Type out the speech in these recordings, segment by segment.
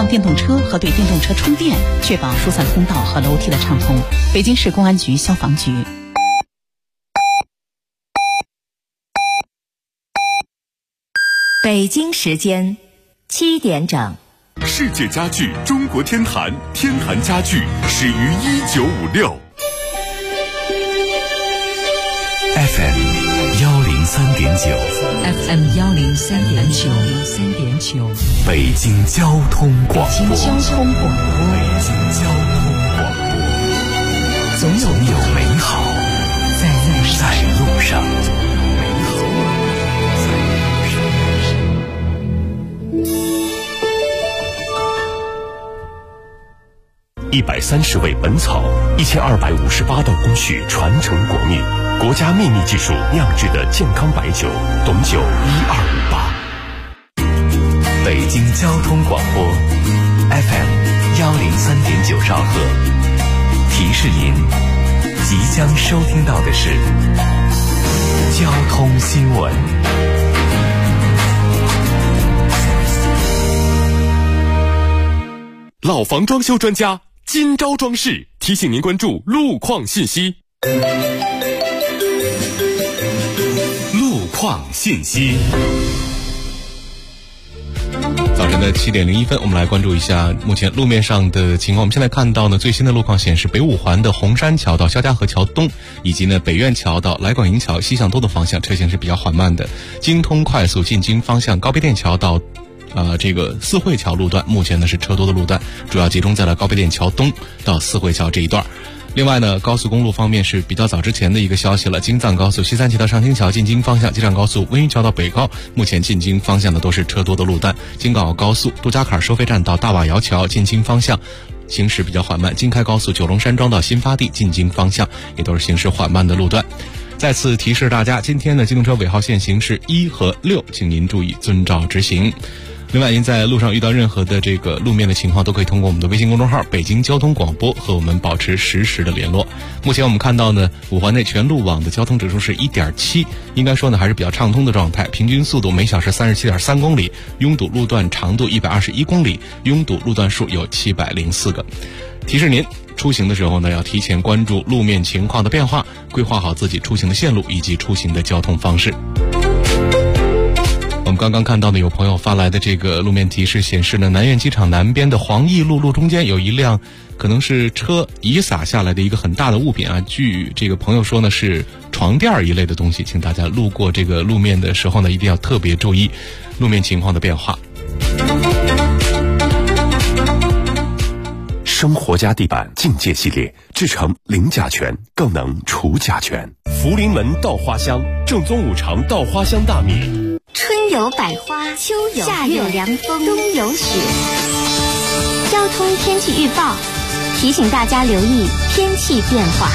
放电动车和对电动车充电，确保疏散通道和楼梯的畅通。北京市公安局消防局。 北京时间7点整。 世界家具中国天坛，天坛家具始于1956。 FM 103.9 FM 103.9 北京交通广播。 北京交通广播，总有美好在路上。 130味本草，1258道工序传承国秘，国家秘密技术酿制的健康白酒，董酒1258。 北京交通广播 FM 103.9兆赫，提示您即将收听到的是交通新闻。 老房装修专家今朝装饰提醒您关注路况信息。 路况信息。 早晨的7点01分，我们来关注一下目前路面上的情况。我们现在看到呢，最新的路况显示，北五环的红山桥到肖家河桥东，以及呢北苑桥到来广营桥西向东的方向，车行是比较缓慢的。京通快速进京方向高碑店桥到这个四惠桥路段，目前呢是车多的路段，主要集中在了高碑店桥东到四惠桥这一段。另外呢，高速公路方面是比较早之前的一个消息了，京藏高速西三旗到上清桥进京方向，京藏高速温榆桥到北高，目前进京方向的都是车多的路段。京港澳高速杜家坎收费站到大瓦窑桥进京方向行驶比较缓慢，京开高速九龙山庄到新发地进京方向也都是行驶缓慢的路段。再次提示大家，今天的机动车尾号限行是1和6，请您注意遵照执行。另外，您在路上遇到任何的这个路面的情况，都可以通过我们的微信公众号北京交通广播和我们保持实时的联络。目前我们看到呢，五环内全路网的交通指数是 1.7， 应该说呢还是比较畅通的状态，平均速度每小时 37.3 公里，拥堵路段长度121公里，拥堵路段数有704个。提示您出行的时候呢，要提前关注路面情况的变化，规划好自己出行的线路以及出行的交通方式。我们刚刚看到呢，有朋友发来的这个路面提示显示呢，南苑机场南边的黄义路路中间有一辆可能是车遗撒下来的一个很大的物品啊，据这个朋友说呢是床垫一类的东西，请大家路过这个路面的时候呢，一定要特别注意路面情况的变化。 生活家地板境界系列制成零甲醛，更能除甲醛。福临门稻花香，正宗五常稻花香大米。 春有百花，秋有夏有凉风，冬有雪。交通天气预报提醒大家留意天气变化。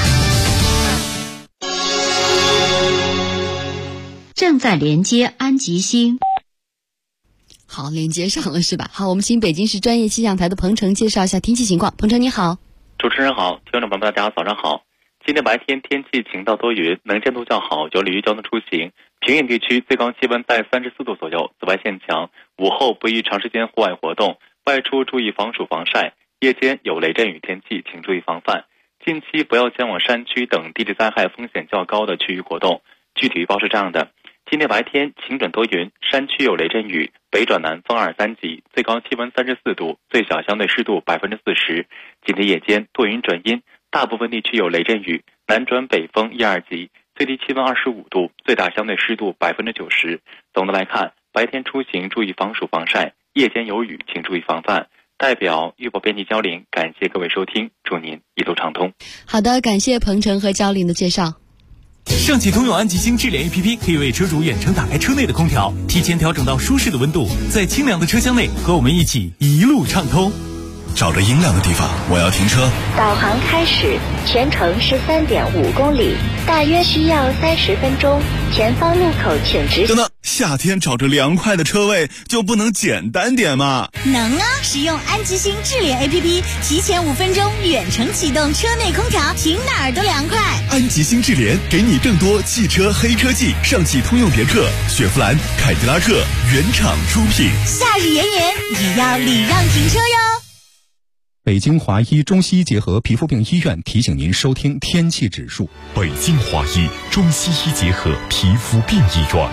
正在连接安吉星。 好，连接上了是吧？好，我们请北京市专业气象台的彭程介绍一下天气情况。彭程你好。 主持人好，听众朋友们大家早上好。今天白天天气晴到多云，能见度较好，有利于交通出行。平原地区最高气温在34度左右，紫外线强，午后不宜长时间户外活动，外出注意防暑防晒。夜间有雷阵雨天气，请注意防范。近期不要前往山区等地质灾害风险较高的区域活动。具体预报是这样的：今天白天晴转多云，山区有雷阵雨，北转南风2、3级，最高气温34度，最小相对湿度40%。今天夜间多云转阴，大部分地区有雷阵雨，南转北风1、2级，最低气温25度，最大相对湿度90%。总的来看，白天出行注意防暑防晒，夜间有雨请注意防范。代表预报编辑焦玲，感谢各位收听，祝您一路畅通。 好的，感谢彭程和焦玲的介绍。 上汽通用安吉星智联 APP 可以为车主远程打开车内的空调，提前调整到舒适的温度，在清凉的车厢内和我们一起一路畅通。 找着阴凉的地方，我要停车。 导航开始，全程是3.5公里，大约需要30分钟。前方路口请直行。 等等，夏天找着凉快的车位就不能简单点吗？ 能啊！使用安吉星智联 APP， 提前5分钟远程启动车内空调，停哪儿都凉快。 安吉星智联给你更多汽车黑科技，上汽通用别克、雪佛兰、凯迪拉克原厂出品。 夏日炎炎，也要礼让停车哟。 北京华医中西医结合皮肤病医院提醒您收听天气指数。 北京华医中西医结合皮肤病医院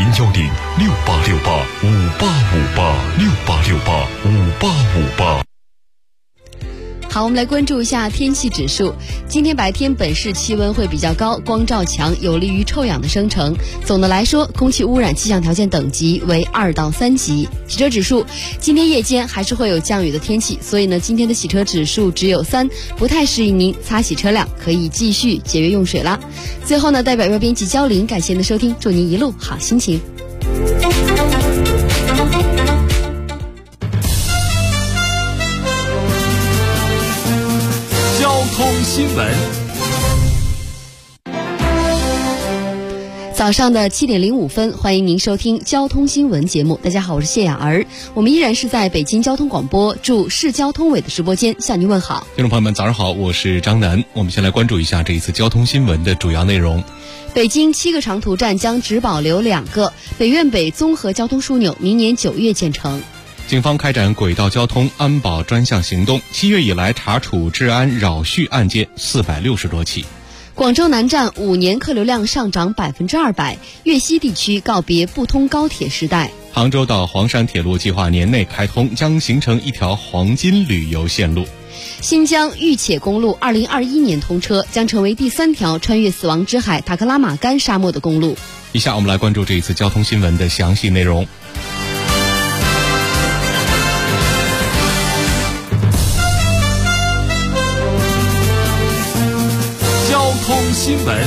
，0106868585868685858。 好，我们来关注一下天气指数。今天白天本市气温会比较高，光照强，有利于臭氧的生成。总的来说，空气污染气象条件等级为2到3级。洗车指数，今天夜间还是会有降雨的天气，所以呢，今天的洗车指数只有3，不太适宜您擦洗车辆，可以继续节约用水啦。最后呢，代表阅编辑焦玲，感谢您的收听，祝您一路好心情。 交通新闻。 早上的7点05分，欢迎您收听交通新闻节目。大家好，我是谢雅儿，我们依然是在北京交通广播驻市交通委的直播间向您问好。 听众朋友们，早上好，我是张楠。我们先来关注一下这一次交通新闻的主要内容。 北京7个长途站将只保留2个，北苑北综合交通枢纽明年9月建成。 警方开展轨道交通安保专项行动，7月以来查处治安扰序案件460多起。 广州南站5年客流量上涨200%，粤西地区告别不通高铁时代。 杭州到黄山铁路计划年内开通，将形成一条黄金旅游线路。 新疆玉且公路2021年通车，将成为第3条穿越死亡之海塔克拉玛干沙漠的公路。 以下我们来关注这一次交通新闻的详细内容。 交通新闻。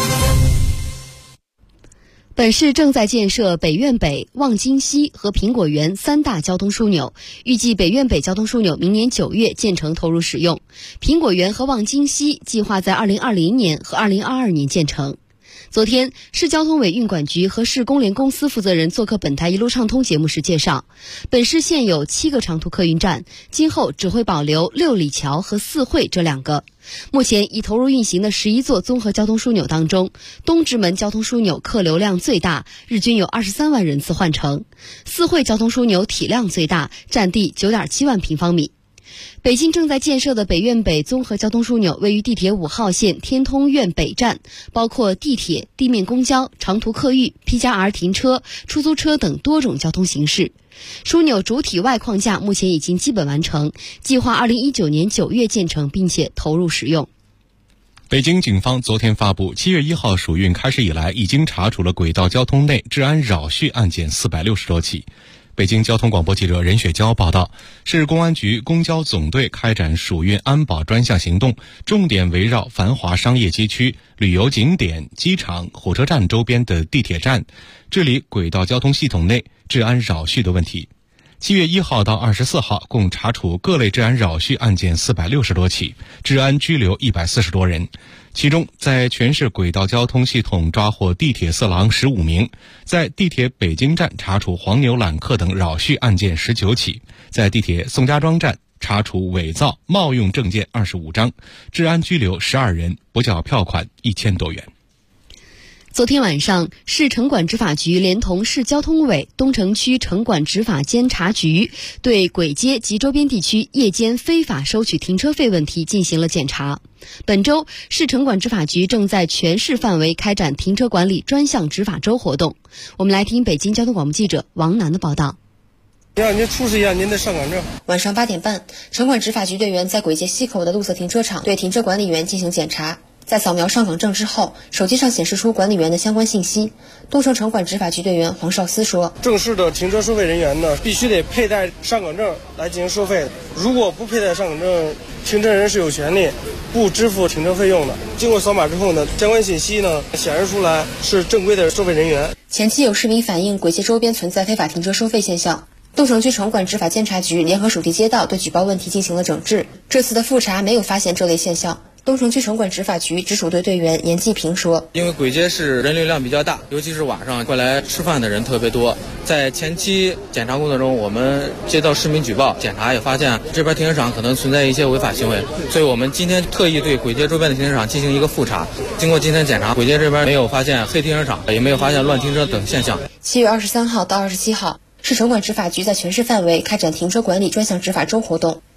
本市正在建设北苑北、望京西和苹果园3大交通枢纽，预计北苑北交通枢纽明年9月建成投入使用，苹果园和望京西计划在2020年和2022年建成。昨天，市交通委运管局和市工联公司负责人做客本台一路畅通节目时介绍，本市现有7个长途客运站，今后只会保留六里桥和四惠这2个。目前已投入运行的11座综合交通枢纽当中，东直门交通枢纽客流量最大，日均有23万人次换乘；四惠交通枢纽体量最大，占地9.7万平方米。北京正在建设的北苑北综合交通枢纽位于地铁5号线天通苑北站，包括地铁、地面公交、长途客运、P+R 停车、出租车等多种交通形式。枢纽主体外框架目前已经基本完成，计划2019年9月建成，并且投入使用。 北京警方昨天发布，7月1号暑运开始以来，已经查处了轨道交通内治安扰序案件460多起。北京交通广播记者任雪娇报道，市公安局公交总队开展暑运安保专项行动，重点围绕繁华商业街区、旅游景点、机场、火车站周边的地铁站，治理轨道交通系统内治安扰序的问题。7月1号到24号，共查处各类治安扰序案件460多起，治安拘留140多人。其中，在全市轨道交通系统抓获地铁色狼15名，在地铁北京站查处黄牛揽客等扰序案件19起，在地铁宋家庄站查处伪造、冒用证件25张，治安拘留12人，补缴票款1000多元。 昨天晚上，市城管执法局连同市交通委、东城区城管执法监察局对簋街及周边地区夜间非法收取停车费问题进行了检查。本周，市城管执法局正在全市范围开展停车管理专项执法周活动。我们来听北京交通广播记者王楠的报道。 让您出示一下您的上岗证。 晚上8点半，城管执法局队员在簋街西口的路侧停车场对停车管理员进行检查。在扫描上岗证之后，手机上显示出管理员的相关信息。东城城管执法局队员黄少思说， 正式的停车收费人员呢，必须得佩戴上岗证来进行收费。如果不佩戴上岗证，停车人是有权利不支付停车费用的。经过扫码之后呢，相关信息呢显示出来是正规的收费人员。 前期有市民反映簋街周边存在非法停车收费现象，东城区城管执法监察局联合属地街道对举报问题进行了整治。这次的复查没有发现这类现象。东城区城管执法局直属队队员严继平说， 因为簋街是人流量比较大，尤其是晚上过来吃饭的人特别多，在前期检查工作中，我们接到市民举报，检查也发现这边停车场可能存在一些违法行为，所以我们今天特意对簋街周边的停车场进行一个复查。经过今天检查，簋街这边没有发现黑停车场，也没有发现乱停车等现象。 7月23号到27号，市城管执法局在全市范围开展停车管理专项执法周活动。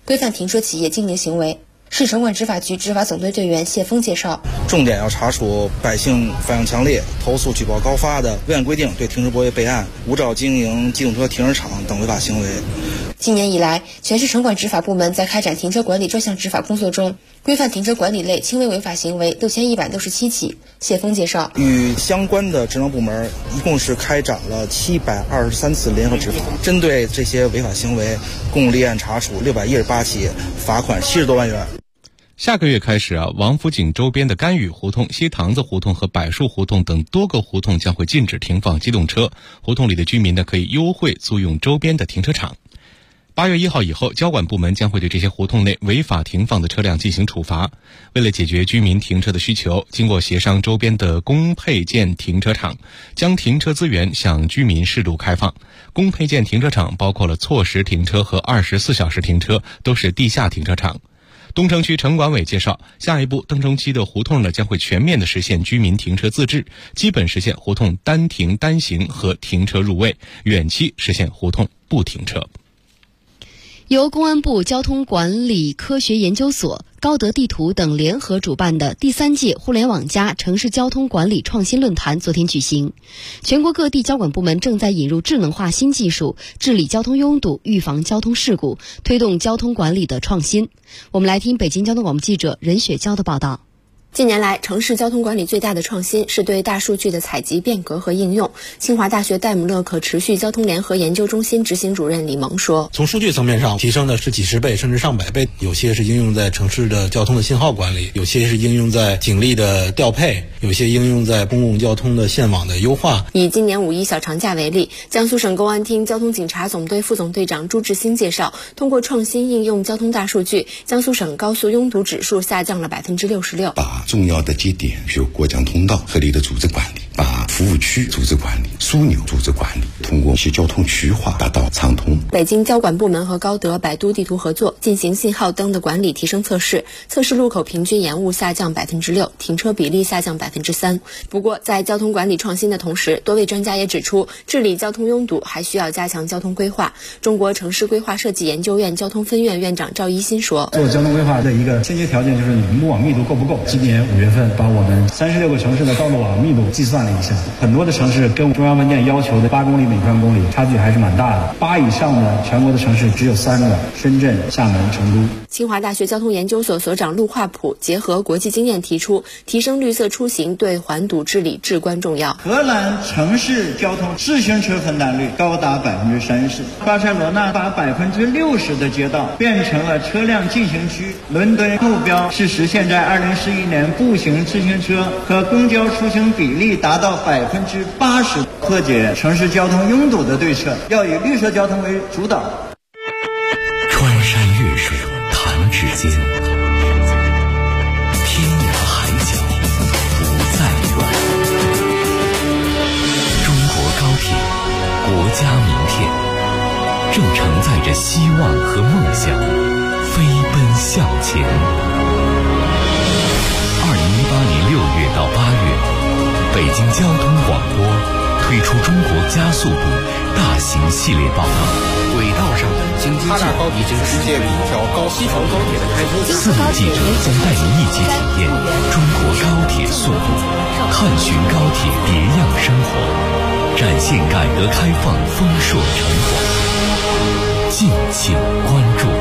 规范停车企业经营行为。市城管执法局执法总队队员谢峰介绍， 重点要查处百姓反映强烈、投诉举报高发的违反规定对停车泊位备案、无照经营机动车停车场等违法行为。 今年以来，全市城管执法部门在开展停车管理专项执法工作中，规范停车管理类轻微违法行为6167起。谢峰介绍， 与相关的职能部门一共是开展了723次联合执法，针对这些违法行为，共立案查处618起，罚款70多万元。 下个月开始王府井周边的甘雨胡同、西塘子胡同和柏树胡同等多个胡同将会禁止停放机动车，胡同里的居民可以优惠租用周边的停车场。8月1号以后，交管部门将会对这些胡同内违法停放的车辆进行处罚。为了解决居民停车的需求，经过协商，周边的公配建停车场将停车资源向居民适度开放。公配建停车场包括了错时停车和24小时停车，都是地下停车场。东城区城管委介绍，下一步登城区的胡同将会全面的实现居民停车自治，基本实现胡同单停单行和停车入位，远期实现胡同不停车。 由公安部交通管理科学研究所、高德地图等联合主办的第3届互联网+城市交通管理创新论坛昨天举行。全国各地交管部门正在引入智能化新技术，治理交通拥堵，预防交通事故，推动交通管理的创新。我们来听北京交通广播记者任雪娇的报道。 近年来，城市交通管理最大的创新是对大数据的采集、变革和应用。清华大学戴姆勒可持续交通联合研究中心执行主任李萌说， 从数据层面上提升的是几十倍甚至上百倍，有些是应用在城市的交通的信号管理，有些是应用在警力的调配，有些应用在公共交通的线网的优化。 以今年5一小长假为例，江苏省公安厅交通警察总队副总队长朱志兴介绍，通过创新应用交通大数据，江苏省高速拥堵指数下降了66%。 把重要的节点，比如过江通道合理的组织管理，把服务区组织管理、枢纽组织管理，通过一些交通区域化达到畅通。 北京交管部门和高德、百度地图合作进行信号灯的管理提升测试，测试路口平均延误下降6%，停车比例下降3%。不过，在交通管理创新的同时，多位专家也指出，治理交通拥堵还需要加强交通规划。中国城市规划设计研究院交通分院院长赵一新说， 做交通规划的一个先决条件就是你的路网密度够不够。今年5月份把我们36个城市的道路网密度计算了一下，很多的城市跟中央文件要求的8公里每专公里差距还是蛮大的，8以上的全国的城市只有3个，深圳、厦门、成都。 清华大学交通研究所所长陆化普结合国际经验提出，提升绿色出行对环堵治理至关重要。 荷兰城市交通自行车分担率高达30%，巴塞罗那把60%的街道变成了车辆进行区，伦敦目标是实现在2011年步行、自行车和公交出行比例达到80%。破解城市交通拥堵的对策要以绿色交通为主导。 穿山越水弹指间，天涯海角不再远。中国高铁，国家名片，正承载着希望和梦想，飞奔向前。2018年6月到8月，北京交通广播推出中国加速度大型系列报道，轨道上的京津冀已经实现了一条西长高铁的开通。4名记者将带您一起体验中国高铁速度，探寻高铁别样生活，展现改革开放丰硕成果。敬请关注。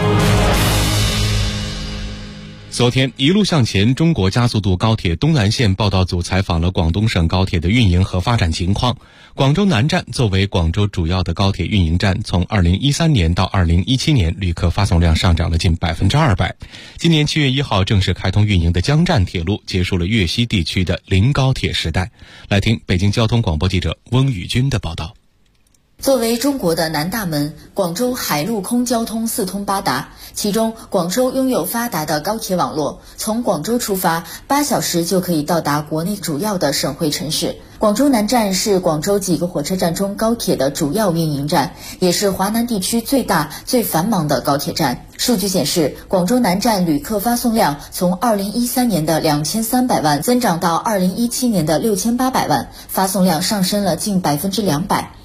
昨天，一路向前中国加速度高铁东南线报道组采访了广东省高铁的运营和发展情况。广州南站作为广州主要的高铁运营站，从2013年到2017年，旅客发送量上涨了近200%。今年7月1号正式开通运营的江站铁路，结束了粤西地区的零高铁时代。来听北京交通广播记者翁宇军的报道。 作为中国的南大门，广州海陆空交通四通八达，其中广州拥有发达的高铁网络，从广州出发8小时就可以到达国内主要的省会城市。广州南站是广州几个火车站中高铁的主要运营站，也是华南地区最大最繁忙的高铁站。数据显示，广州南站旅客发送量从2013年的2300万增长到2017年的6800万，发送量上升了近200%。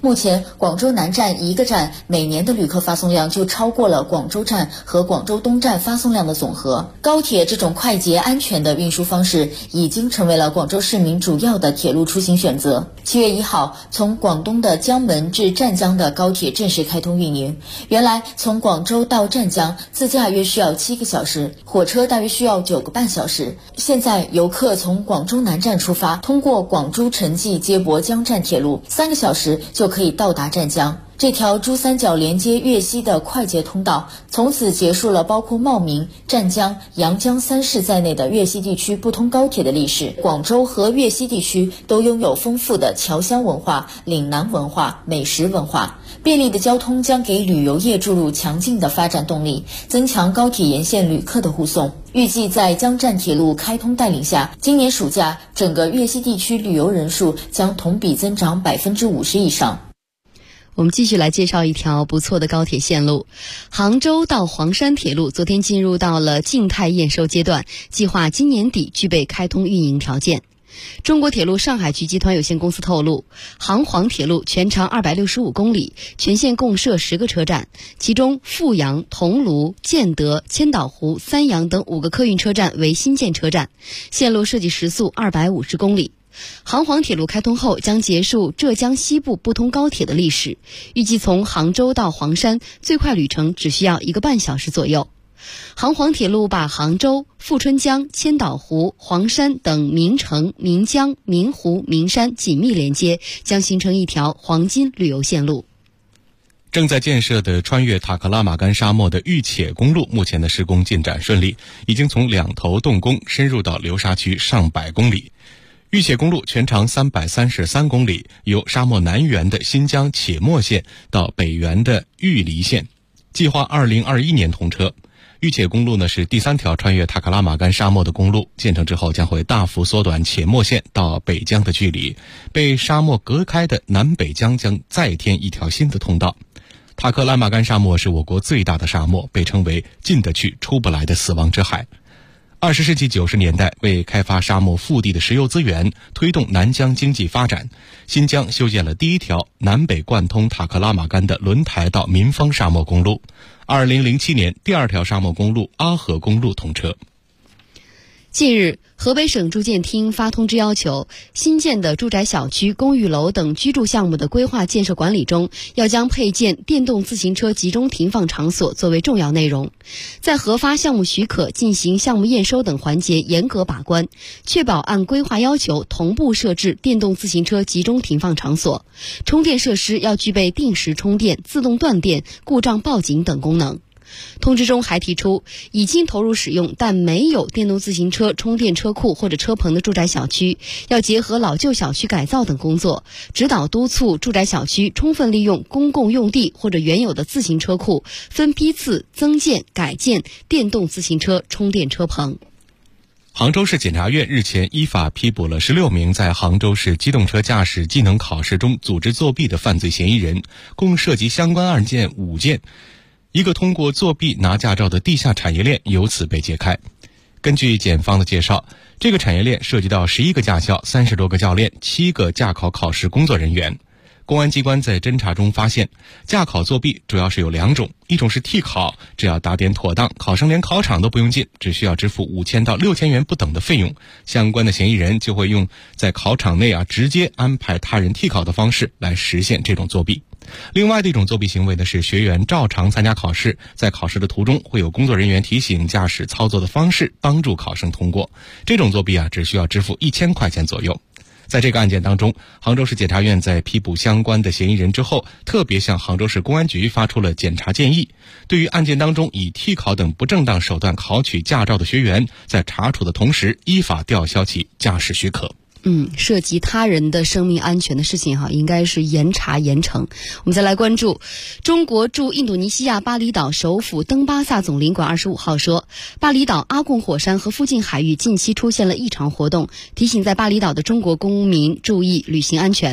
目前广州南站一个站每年的旅客发送量就超过了广州站和广州东站发送量的总和。高铁这种快捷安全的运输方式已经成为了广州市民主要的铁路出行选择。7月1号，从广东的江门至湛江的高铁正式开通运营。原来从广州到湛江自驾约需要7个小时，火车大约需要9个半小时。现在游客从广州南站出发，通过广珠城际接驳江湛铁路，3个小时就可以到达湛江。这条珠三角连接粤西的快捷通道，从此结束了包括茂名、湛江、阳江3市在内的粤西地区不通高铁的历史。广州和粤西地区都拥有丰富的侨乡文化、岭南文化、美食文化。便利的交通将给旅游业注入强劲的发展动力，增强高铁沿线旅客的护送。预计在江湛铁路开通带领下，今年暑假整个粤西地区旅游人数将同比增长50%以上。 我们继续来介绍一条不错的高铁线路。杭州到黄山铁路昨天进入到了静态验收阶段，计划今年底具备开通运营条件。中国铁路上海局集团有限公司透露，杭黄铁路全长265公里，全线共设10个车站，其中阜阳、桐庐、建德、千岛湖、三阳等5个客运车站为新建车站，线路设计时速250公里。杭黄铁路开通后将结束浙江西部不通高铁的历史，预计从杭州到黄山最快旅程只需要1个半小时左右。杭黄铁路把杭州、富春江、千岛湖、黄山等名城、名江、名湖、名山紧密连接，将形成一条黄金旅游线路。 正在建设的穿越塔克拉玛干沙漠的玉且公路，目前的施工进展顺利，已经从2头动工深入到流沙区上百公里。玉且公路全长333公里，由沙漠南缘的新疆且末县到北缘的玉梨县，计划2021年通车。玉且公路呢是第3条穿越塔克拉玛干沙漠的公路，建成之后将会大幅缩短且末县到北疆的距离，被沙漠隔开的南北疆将再添一条新的通道。塔克拉玛干沙漠是我国最大的沙漠，被称为进得去出不来的死亡之海。20世纪90年代，为开发沙漠腹地的石油资源，推动南疆经济发展，新疆修建了第1条南北贯通塔克拉玛干的轮台到民丰沙漠公路。2007年，第2条沙漠公路阿合公路通车。 近日，河北省住建厅发通知要求，新建的住宅小区、公寓楼等居住项目的规划建设管理中，要将配建电动自行车集中停放场所作为重要内容，在核发项目许可、进行项目验收等环节严格把关，确保按规划要求同步设置电动自行车集中停放场所。充电设施要具备定时充电、自动断电、故障报警等功能。通知中还提出，已经投入使用但没有电动自行车充电车库或者车棚的住宅小区，要结合老旧小区改造等工作，指导督促住宅小区充分利用公共用地或者原有的自行车库，分批次增建、改建电动自行车充电车棚。 杭州市检察院日前依法批捕了16名在杭州市机动车驾驶技能考试中组织作弊的犯罪嫌疑人，共涉及相关案件5件。一个通过作弊拿驾照的地下产业链由此被揭开。根据检方的介绍，这个产业链涉及到11个驾校、30多个教练、7个驾考考试工作人员。公安机关在侦查中发现，驾考作弊主要是有2种，一种是替考，只要打点妥当，考生连考场都不用进，只需要支付5000到6000元不等的费用，相关的嫌疑人就会用在考场内直接安排他人替考的方式来实现这种作弊。另外的一种作弊行为呢，是学员照常参加考试，在考试的途中会有工作人员提醒驾驶操作的方式，帮助考生通过。这种作弊只需要支付1000块钱左右。在这个案件当中，杭州市检察院在批捕相关的嫌疑人之后，特别向杭州市公安局发出了检察建议，对于案件当中以替考等不正当手段考取驾照的学员，在查处的同时依法吊销其驾驶许可。 涉及他人的生命安全的事情应该是严查严惩。我们再来关注，中国驻印度尼西亚巴厘岛首府登巴萨总领馆25号说，巴厘岛阿贡火山和附近海域近期出现了异常活动，提醒在巴厘岛的中国公民注意旅行安全。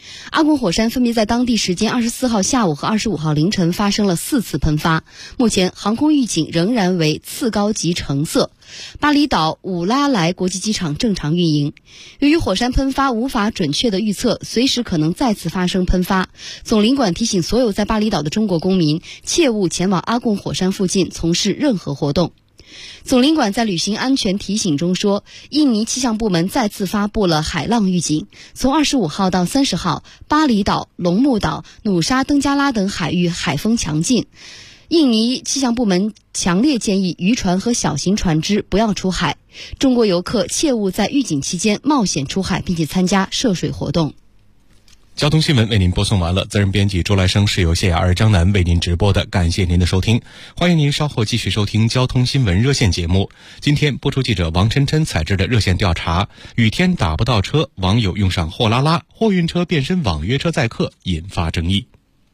阿贡火山分别在当地时间24号下午和25号凌晨发生了4次喷发，目前航空预警仍然为次高级橙色。巴厘岛武拉莱国际机场正常运营。由于火山喷发无法准确的预测，随时可能再次发生喷发，总领馆提醒所有在巴厘岛的中国公民切勿前往阿贡火山附近从事任何活动。总领馆在旅行安全提醒中说，印尼气象部门再次发布了海浪预警，从25号到30号，巴厘岛、龙目岛、努沙登加拉等海域海风强劲。印尼气象部门强烈建议渔船和小型船只不要出海，中国游客切勿在预警期间冒险出海并且参加涉水活动。 交通新闻为您播送完了，责任编辑周来生是由谢雅儿、张楠为您直播的，感谢您的收听，欢迎您稍后继续收听交通新闻热线节目。今天播出记者王琛琛采制的热线调查，雨天打不到车，网友用上货拉拉，货运车变身网约车载客，引发争议。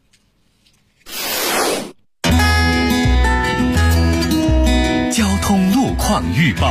交通路况预报。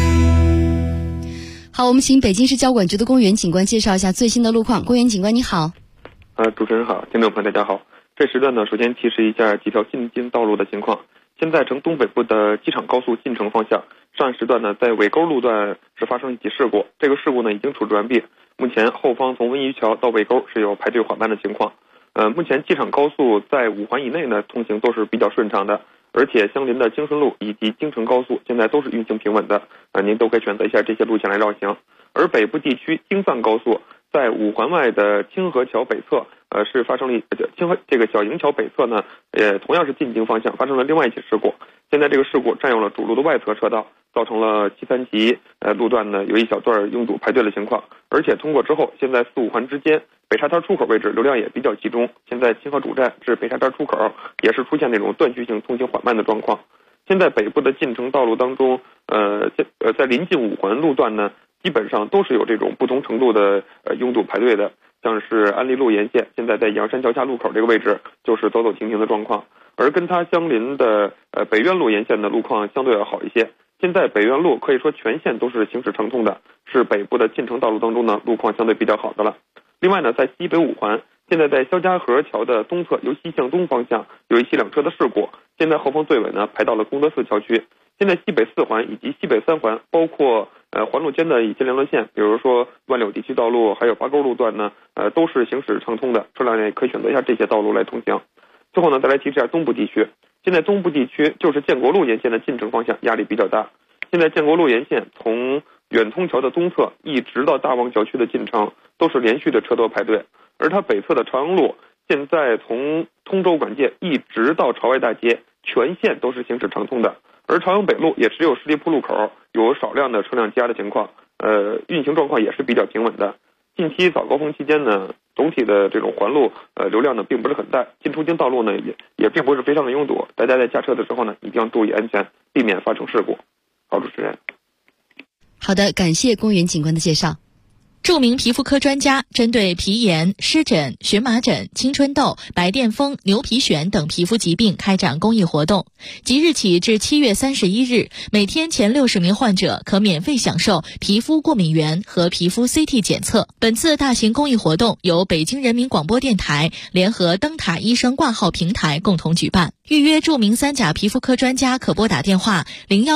好，我们请北京市交管局的公园警官介绍一下最新的路况。公园警官你好。 主持人好，听众朋友大家好。这时段呢，首先提示一下几条进京道路的情况。现在乘东北部的机场高速进城方向，上一时段呢，在尾沟路段是发生一起事故，这个事故呢已经处置完毕。目前后方从温榆桥到尾沟是有排队缓慢的情况。目前机场高速在5环以内呢，通行都是比较顺畅的。而且相邻的京顺路以及京承高速现在都是运行平稳的，您都可以选择一下这些路线来绕行。而北部地区京藏高速在5环外的清河桥北侧，是发生了这个小营桥北侧呢，同样是进京方向发生了另外一起事故。现在这个事故占用了主路的外侧车道，造成了7、3级路段呢有一小段拥堵排队的情况。而且通过之后，现在4、5环之间北沙滩出口位置流量也比较集中，现在清河主站至北沙滩出口也是出现那种断续性通行缓慢的状况。现在北部的进城道路当中，在临近5环路段呢，基本上都是有这种不同程度的拥堵排队的，像是安利路沿线，现在在阳山桥下路口这个位置就是走走停停的状况，而跟它相邻的北苑路沿线的路况相对要好一些。现在北苑路可以说全线都是行驶畅通的，是北部的进城道路当中呢路况相对比较好的了。另外呢，在西北5环，现在在肖家河桥的东侧由西向东方向有一起2车的事故，现在后方最尾呢排到了功德寺桥区。现在西北4环以及西北3环，包括环路间的一些联络线，比如说万柳地区道路还有八沟路段呢，都是行驶畅通的，车辆也可以选择一下这些道路来通行。最后呢，再来提示一下东部地区，现在东部地区就是建国路沿线的进城方向压力比较大。现在建国路沿线从远通桥的东侧一直到大望角区的进城都是连续的车多排队，而它北侧的朝阳路现在从通州管界一直到朝外大街全线都是行驶畅通的，而朝阳北路也只有十里铺路口有少量的车辆积压的情况，运行状况也是比较平稳的。近期早高峰期间呢，总体的这种环路流量呢并不是很大，进出京道路呢也并不是非常的拥堵，大家在驾车的时候呢一定要注意安全，避免发生事故。好，主持人。 好的，感谢公园警官的介绍。 著名皮肤科专家针对皮炎、湿疹、荨麻疹、青春痘、白癜风、牛皮癣等皮肤疾病开展公益活动，即日起至7月31日，每天前60名患者可免费享受皮肤过敏原和皮肤 CT 检测。本次大型公益活动由北京人民广播电台联合灯塔医生挂号平台共同举办。预约著名3甲皮肤科专家可拨打电话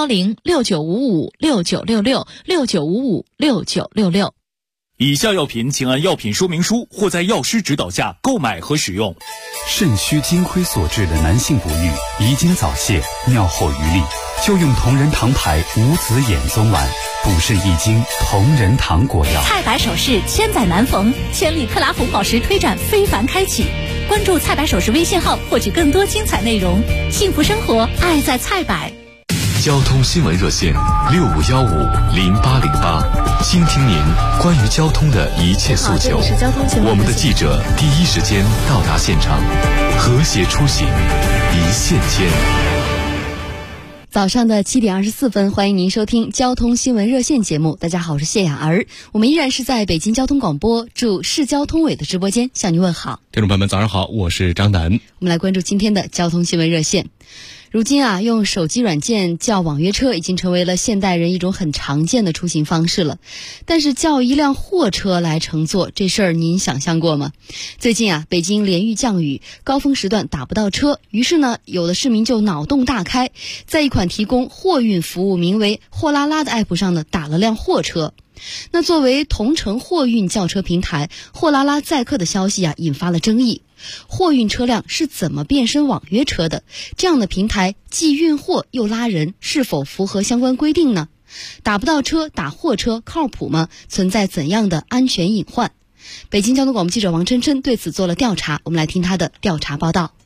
010-6955-6966 以下药品请按药品说明书或在药师指导下购买和使用。 肾虚金亏所致的男性不育、遗精早泄、尿后余力，就用同仁堂牌无子衍宗丸，补肾益精同仁堂果药。 菜百首饰千载难逢，千里克拉红宝石推展非凡开启。关注菜百首饰微信号，获取更多精彩内容。幸福生活，爱在菜百。 交通新闻热线65150808，倾听您关于交通的一切诉求。我们的记者第一时间到达现场，和谐出行，一线牵。 早上的7点24分，欢迎您收听交通新闻热线节目。大家好，我是谢雅儿，我们依然是在北京交通广播驻市交通委的直播间向您问好。 听众朋友们早上好，我是张楠。 我们来关注今天的交通新闻热线。 如今啊，用手机软件叫网约车已经成为了现代人一种很常见的出行方式了。但是叫一辆货车来乘坐，这事儿您想象过吗？最近啊，北京连遇降雨，高峰时段打不到车，于是呢，有的市民就脑洞大开，在一款提供货运服务名为货拉拉的 app 上呢，打了辆货车。那作为同城货运轿车平台，货拉拉载客的消息啊，引发了争议。货运车辆是怎么变身网约车的？这样的平台既运货又拉人，是否符合相关规定呢？打不到车打货车靠谱吗？存在怎样的安全隐患？北京交通广播记者王琛琛对此做了调查，我们来听他的调查报道。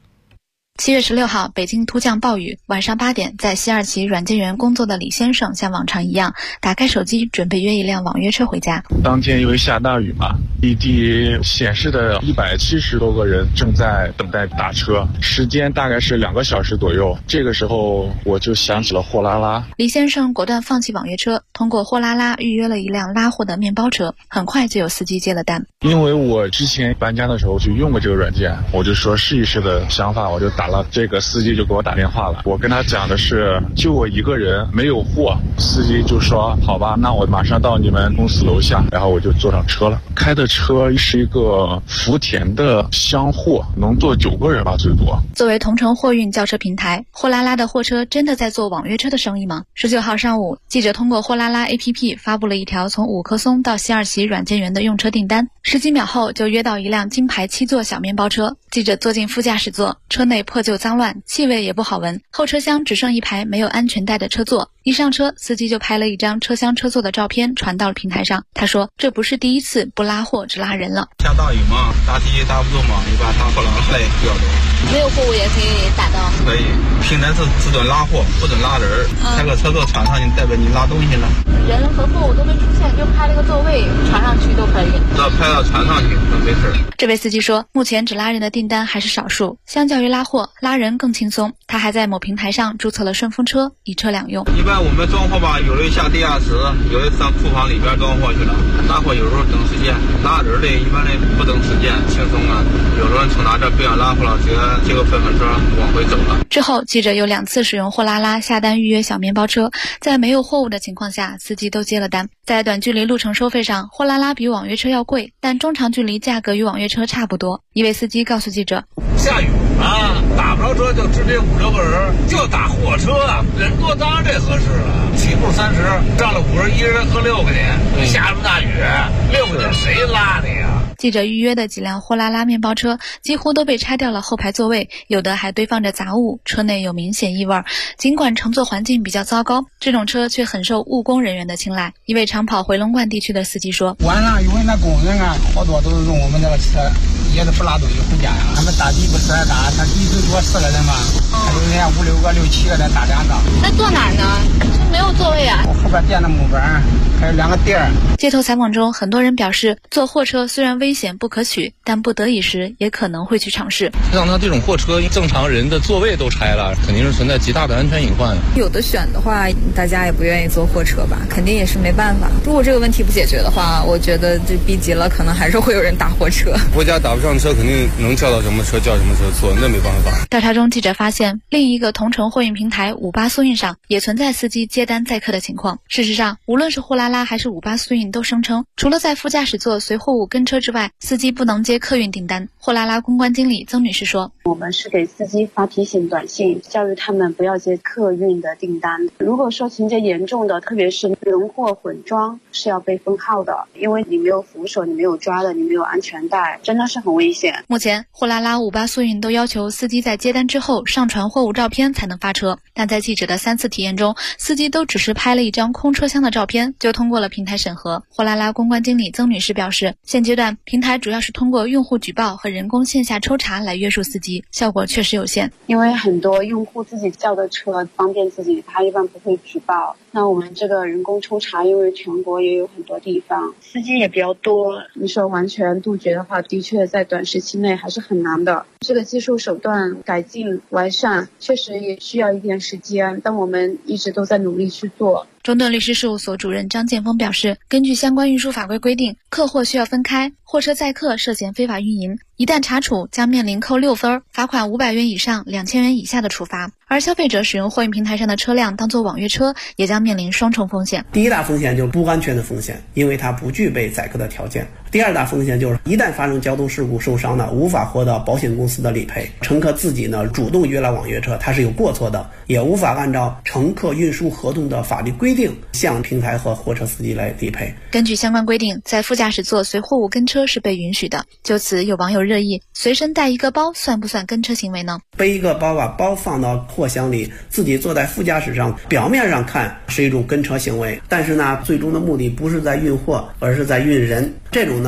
7月16号，北京突降暴雨，晚上8点，在西二旗软件园工作的李先生像往常一样，打开手机准备约一辆网约车回家。 当天因为下大雨嘛，异地显示的170多个人正在等待打车，时间大概是2个小时左右。这个时候我就想起了货拉拉。 李先生果断放弃网约车，通过货拉拉预约了一辆拉货的面包车，很快就有司机接了单。 因为我之前搬家的时候就用过这个软件，我就说试一试的想法，我就打了，这个司机就给我打电话了。我跟他讲的是就我一个人没有货，司机就说好吧，那我马上到你们公司楼下，然后我就坐上车了。开的车是一个福田的箱货，能坐9个人吧最多。 作为同城货运轿车平台，货拉拉的货车真的在做网约车的生意吗？19号上午，记者通过货拉拉 APP 发布了一条从五棵松到西二旗软件园的用车订单，10几秒后就约到一辆金牌7座小面包车。记者坐进副驾驶座，车内破旧脏乱，气味也不好闻，后车厢只剩一排没有安全带的车座。一上车，司机就拍了一张车厢车座的照片传到了平台上。他说这不是第一次不拉货只拉人了。 下大雨嘛，大地大不动嘛，一般大货拉来比较多。 没有货物也可以打到。 可以，平台是只准拉货，不准拉人。开个车座传上去，代表你拉东西了。 人和货物都没出现，就拍了个座位传上去都可以。 只要拍到传上去都没事。 这位司机说，目前只拉人的订单还是少数，相较于拉货，拉人更轻松。他还在某平台上注册了顺风车，一车两用。 一般我们装货吧，有的下地下室，有的上库房里边装货去了。拉货有时候等时间，拉人的一般的不等时间，轻松啊。有时候从哪这不想拉货了，直接接个顺风车往回走了。 之后，记者有2次使用货拉拉下单预约小面包车，在没有货物的情况下，司机都接了单。在短距离路程收费上，货拉拉比网约车要贵，但中长距离价格与网约车差不多。一位司机告诉记者， 下雨啊，打不着车就直接5、6个人，就打货车啊，人多当然这合适了。起步30，上了50，一人喝6块钱，下这么大雨，6块钱谁拉你呀？ 记者预约的几辆货拉拉面包车几乎都被拆掉了后排座位，有的还堆放着杂物，车内有明显异味。尽管乘坐环境比较糟糕，这种车却很受务工人员的青睐。一位长跑回龙观地区的司机说， 晚上因为那工人啊，好多都是用我们这个车，也是不拉东西回家呀。他们打的不是打，他地最多4个人嘛，他就人家5、6个、6、7个人打2张。 那坐哪儿呢？没有座位啊。 我后边垫的木板，还有2个垫儿。 街头采访中，很多人表示，坐货车虽然危险不可取，但不得已时也可能会去尝试。 像他这种货车，正常人的座位都拆了，肯定是存在极大的安全隐患。 有的选的话，大家也不愿意坐货车吧，肯定也是没办法。如果这个问题不解决的话，我觉得这逼急了，可能还是会有人打货车。 国家打不上车，肯定能叫到什么车叫什么车坐，那没办法。 调查中，记者发现另一个同城货运平台58速运上也存在司机接单载客的情况。事实上，无论是货拉拉还是58速运都声称，除了在副驾驶座随货物跟车之外，司机不能接客运订单。货拉拉公关经理曾女士说， 我们是给司机发提醒短信，教育他们不要接客运的订单。如果说情节严重的，特别是人货混装，是要被封号的，因为你没有扶手，你没有抓的，你没有安全带，真的是很危险。 目前货拉拉58速运都要求司机在接单之后上传货物照片才能发车，但在记者的3次体验中，司机都只是拍了一张空车厢的照片就通过了平台审核。货拉拉公关经理曾女士表示，现阶段平台主要是通过用户举报和人工线下抽查来约束司机，效果确实有限。 因为很多用户自己叫的车方便自己，他一般不会举报。那我们这个人工抽查，因为全国也有很多地方，司机也比较多，你说完全杜绝的话，的确在短时期内还是很难的。这个技术手段改进完善，确实也需要一点时间，但我们一直都在努力去做。 中盾律师事务所主任张建峰表示，根据相关运输法规规定，客货需要分开，货车载客涉嫌非法运营，一旦查处将面临扣6分、罚款500元以上2000元以下的处罚。而消费者使用货运平台上的车辆当作网约车，也将面临双重风险。 第一大风险就是不安全的风险，因为它不具备载客的条件。第二大风险就是一旦发生交通事故受伤呢，无法获得保险公司的理赔。乘客自己呢主动约了网约车，它是有过错的，也无法按照乘客运输合同的法律规定向平台和货车司机来理赔。 根据相关规定，在副驾驶座随货物跟车是被允许的。就此，有网友热议，随身带一个包算不算跟车行为呢？ 背一个包，把包放到货箱里，自己坐在副驾驶上，表面上看是一种跟车行为，但是呢，最终的目的不是在运货，而是在运人。这种呢